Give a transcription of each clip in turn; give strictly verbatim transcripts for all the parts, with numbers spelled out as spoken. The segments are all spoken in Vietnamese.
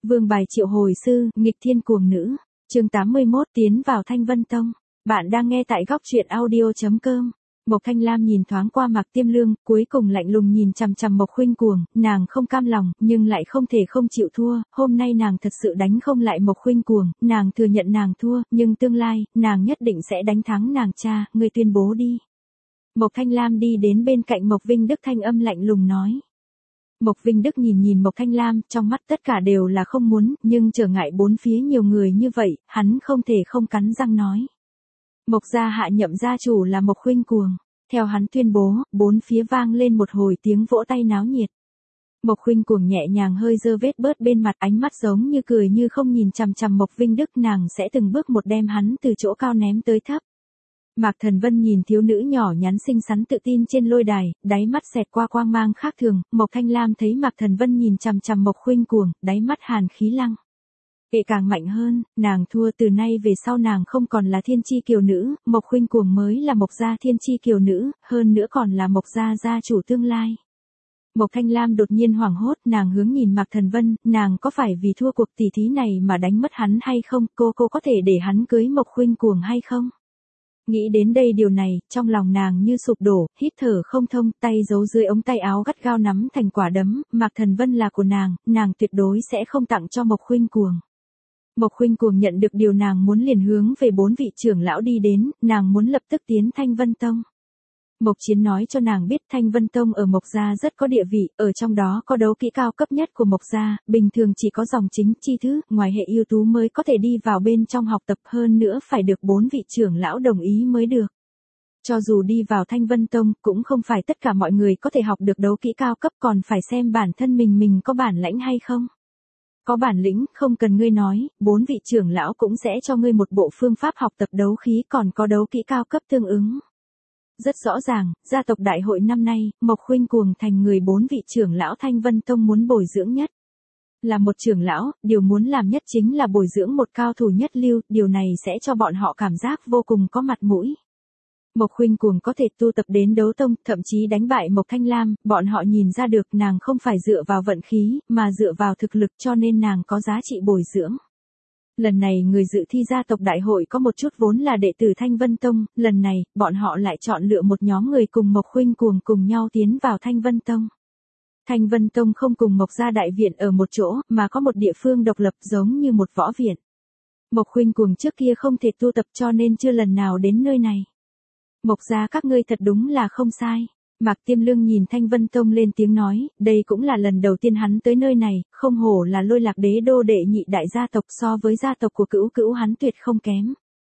Vương bài triệu hồi sư, nghịch thiên cuồng nữ. Chương tám mươi mốt tiến vào Thanh Vân Tông. Bạn đang nghe tại góc truyện audio chấm com. Mộc Thanh Lam nhìn thoáng qua Mạc Tiêm Lương, cuối cùng lạnh lùng nhìn chằm chằm Mộc Khuynh Cuồng, nàng không cam lòng, nhưng lại không thể không chịu thua, hôm nay nàng thật sự đánh không lại Mộc Khuynh Cuồng, nàng thừa nhận nàng thua, nhưng tương lai, nàng nhất định sẽ đánh thắng nàng cha, ngươi tuyên bố đi. Mộc Thanh Lam đi đến bên cạnh Mộc Vinh Đức thanh âm lạnh lùng nói. Mộc Vinh Đức nhìn nhìn Mộc Thanh Lam, trong mắt tất cả đều là không muốn, nhưng trở ngại bốn phía nhiều người như vậy, hắn không thể không cắn răng nói. Mộc gia hạ nhậm gia chủ là Mộc Khuynh Cuồng. Theo hắn tuyên bố, bốn phía vang lên một hồi tiếng vỗ tay náo nhiệt. Mộc Khuynh Cuồng nhẹ nhàng hơi dơ vết bớt bên mặt, ánh mắt giống như cười như không nhìn chằm chằm Mộc Vinh Đức, nàng sẽ từng bước một đem hắn từ chỗ cao ném tới thấp. Mạc Thần Vân nhìn thiếu nữ nhỏ nhắn xinh xắn tự tin trên lôi đài, đáy mắt xẹt qua quang mang khác thường, Mộc Thanh Lam thấy Mạc Thần Vân nhìn chằm chằm Mộc Khuynh Cuồng, đáy mắt hàn khí lăng. Kệ càng mạnh hơn, nàng thua, từ nay về sau nàng không còn là thiên chi kiều nữ, Mộc Khuynh Cuồng mới là Mộc gia thiên chi kiều nữ, hơn nữa còn là Mộc gia gia chủ tương lai. Mộc Thanh Lam đột nhiên hoảng hốt, nàng hướng nhìn Mạc Thần Vân, nàng có phải vì thua cuộc tỷ thí này mà đánh mất hắn hay không, cô cô có thể để hắn cưới Mộc Khuynh Cuồng hay không? Nghĩ đến đây điều này, trong lòng nàng như sụp đổ, hít thở không thông, tay giấu dưới ống tay áo gắt gao nắm thành quả đấm, Mạc Thần Vân là của nàng, nàng tuyệt đối sẽ không tặng cho Mộc Khuynh Cuồng. Mộc Khuynh Cuồng nhận được điều nàng muốn liền hướng về bốn vị trưởng lão đi đến, nàng muốn lập tức tiến Thanh Vân Tông. Mộc Chiến nói cho nàng biết Thanh Vân Tông ở Mộc gia rất có địa vị, ở trong đó có đấu kỹ cao cấp nhất của Mộc gia, bình thường chỉ có dòng chính chi thứ, ngoài hệ ưu tú mới có thể đi vào bên trong học tập, hơn nữa phải được bốn vị trưởng lão đồng ý mới được. Cho dù đi vào Thanh Vân Tông, cũng không phải tất cả mọi người có thể học được đấu kỹ cao cấp, còn phải xem bản thân mình mình có bản lĩnh hay không. Có bản lĩnh, không cần ngươi nói, bốn vị trưởng lão cũng sẽ cho ngươi một bộ phương pháp học tập đấu khí, còn có đấu kỹ cao cấp tương ứng. Rất rõ ràng, gia tộc đại hội năm nay, Mộc Khuynh Cuồng thành người bốn vị trưởng lão Thanh Vân Tông muốn bồi dưỡng nhất. Là một trưởng lão, điều muốn làm nhất chính là bồi dưỡng một cao thủ nhất lưu, điều này sẽ cho bọn họ cảm giác vô cùng có mặt mũi. Mộc Khuynh Cuồng có thể tu tập đến đấu tông, thậm chí đánh bại Mộc Thanh Lam, bọn họ nhìn ra được nàng không phải dựa vào vận khí, mà dựa vào thực lực, cho nên nàng có giá trị bồi dưỡng. Lần này người dự thi gia tộc đại hội có một chút vốn là đệ tử Thanh Vân Tông, lần này, bọn họ lại chọn lựa một nhóm người cùng Mộc Khuynh Cuồng cùng nhau tiến vào Thanh Vân Tông. Thanh Vân Tông không cùng Mộc gia đại viện ở một chỗ, mà có một địa phương độc lập giống như một võ viện. Mộc Khuynh Cuồng trước kia không thể tu tập cho nên chưa lần nào đến nơi này. Mộc gia các ngươi thật đúng là không sai. Mạc Tiêm Lương nhìn Thanh Vân Tông lên tiếng nói, đây cũng là lần đầu tiên hắn tới nơi này, không hổ là Lôi Lạc Đế đô đệ nhị đại gia tộc, so với gia tộc của Cửu Cửu hắn tuyệt không kém.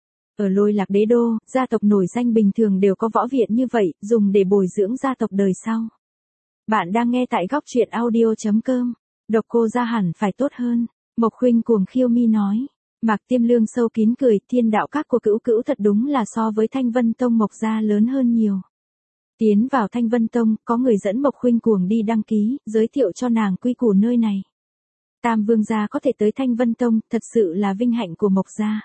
Ở Lôi Lạc Đế đô, gia tộc nổi danh bình thường đều có võ viện như vậy, dùng để bồi dưỡng gia tộc đời sau. Bạn đang nghe tại góc truyện audio chấm com. Độc Cô gia hẳn phải tốt hơn. Mộc Khuynh Cuồng khiêu mi nói. Mạc Tiêm Lương sâu kín cười, thiên đạo các của Cửu Cửu thật đúng là so với Thanh Vân Tông Mộc gia lớn hơn nhiều. Tiến vào Thanh Vân Tông, có người dẫn Mộc Khuynh Cuồng đi đăng ký, giới thiệu cho nàng quy củ nơi này. Tam vương gia có thể tới Thanh Vân Tông, thật sự là vinh hạnh của Mộc gia.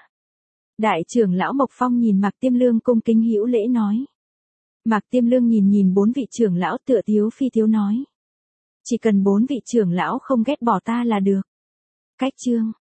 Đại trưởng lão Mộc Phong nhìn Mạc Tiêm Lương cung kính hữu lễ nói. Mạc Tiêm Lương nhìn nhìn bốn vị trưởng lão tựa thiếu phi thiếu nói. Chỉ cần bốn vị trưởng lão không ghét bỏ ta là được. Cách chương.